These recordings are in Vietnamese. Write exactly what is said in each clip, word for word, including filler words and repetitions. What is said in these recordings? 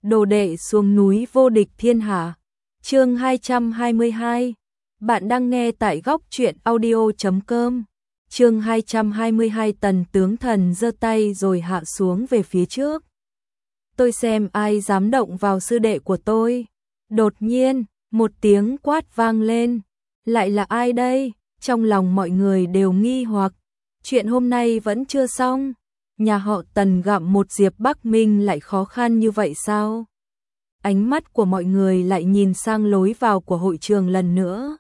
Đồ đệ xuống núi vô địch thiên hạ. Chương hai trăm hai mươi hai. Bạn đang nghe tại góc truyện audio chấm com. Chương hai trăm hai mươi hai. Tần tướng thần giơ tay rồi hạ xuống về phía trước. Tôi xem ai dám động vào sư đệ của tôi. Đột nhiên, một tiếng quát vang lên. Lại là ai đây? Trong lòng mọi người đều nghi hoặc. Chuyện hôm nay vẫn chưa xong. Nhà họ Tần gặm một Diệp Bắc Minh lại khó khăn như vậy sao? Ánh mắt của mọi người lại nhìn sang lối vào của hội trường lần nữa.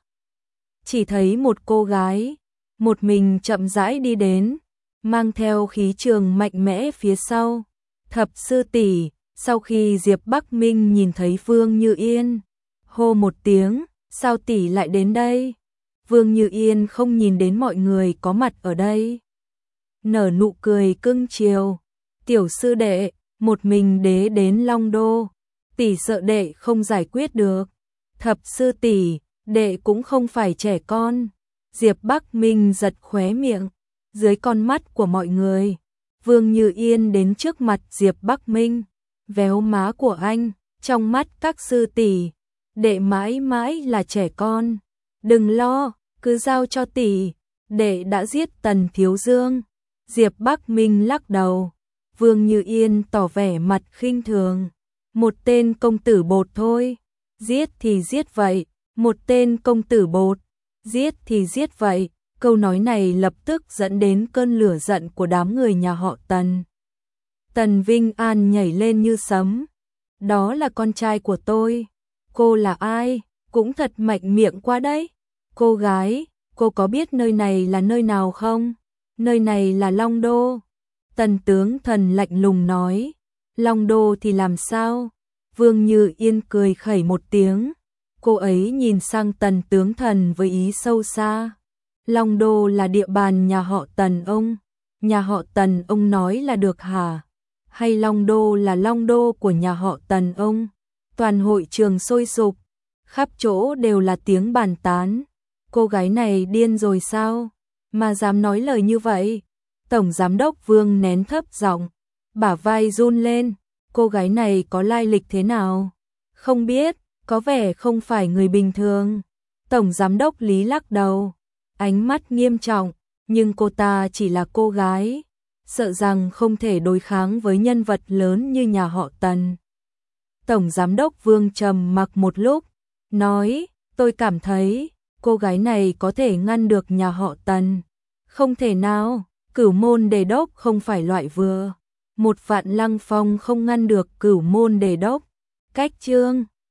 Chỉ thấy một cô gái, một mình chậm rãi đi đến, mang theo khí trường mạnh mẽ phía sau. Thập sư tỷ. Sau khi Diệp Bắc Minh nhìn thấy Vương Như Yên, hô một tiếng, sao tỷ lại đến đây? Vương Như Yên không nhìn đến mọi người có mặt ở đây. Nở nụ cười cưng chiều. Tiểu sư đệ, một mình đế đến Long Đô. Tỷ sợ đệ không giải quyết được. Thập sư tỷ, đệ cũng không phải trẻ con. Diệp Bắc Minh giật khóe miệng. Dưới con mắt của mọi người, Vương Như Yên đến trước mặt Diệp Bắc Minh, véo má của anh. Trong mắt các sư tỷ, đệ mãi mãi là trẻ con. Đừng lo, cứ giao cho tỷ. Đệ đã giết Tần Thiếu Dương. Diệp Bắc Minh lắc đầu. Vương Như Yên tỏ vẻ mặt khinh thường. Một tên công tử bột thôi. Giết thì giết vậy. Một tên công tử bột. Giết thì giết vậy. Câu nói này lập tức dẫn đến cơn lửa giận của đám người nhà họ Tần. Tần Vinh An nhảy lên như sấm. Đó là con trai của tôi. Cô là ai? Cũng thật mạnh miệng quá đấy. Cô gái, cô có biết nơi này là nơi nào không? Nơi này là Long Đô. Tần tướng thần lạnh lùng nói. Long Đô thì làm sao? Vương Như Yên cười khẩy một tiếng. Cô ấy nhìn sang Tần tướng thần với ý sâu xa. Long Đô là địa bàn nhà họ Tần ông. Nhà họ Tần ông nói là được hả? Hay Long Đô là Long Đô của nhà họ Tần ông? Toàn hội trường sôi sục. Khắp chỗ đều là tiếng bàn tán. Cô gái này điên rồi sao? Mà dám nói lời như vậy. Tổng giám đốc Vương nén thấp giọng, bả vai run lên. Cô gái này có lai lịch thế nào? Không biết, có vẻ không phải người bình thường. Tổng giám đốc Lý lắc đầu, ánh mắt nghiêm trọng, nhưng cô ta chỉ là cô gái, sợ rằng không thể đối kháng với nhân vật lớn như nhà họ Tần. Tổng giám đốc Vương trầm mặc một lúc, nói, tôi cảm thấy cô gái này có thể ngăn được nhà họ Tần. Không thể nào, Cửu Môn Đề Đốc không phải loại vừa. Một Vạn Lăng Phong không ngăn được Cửu Môn Đề Đốc. Cách chương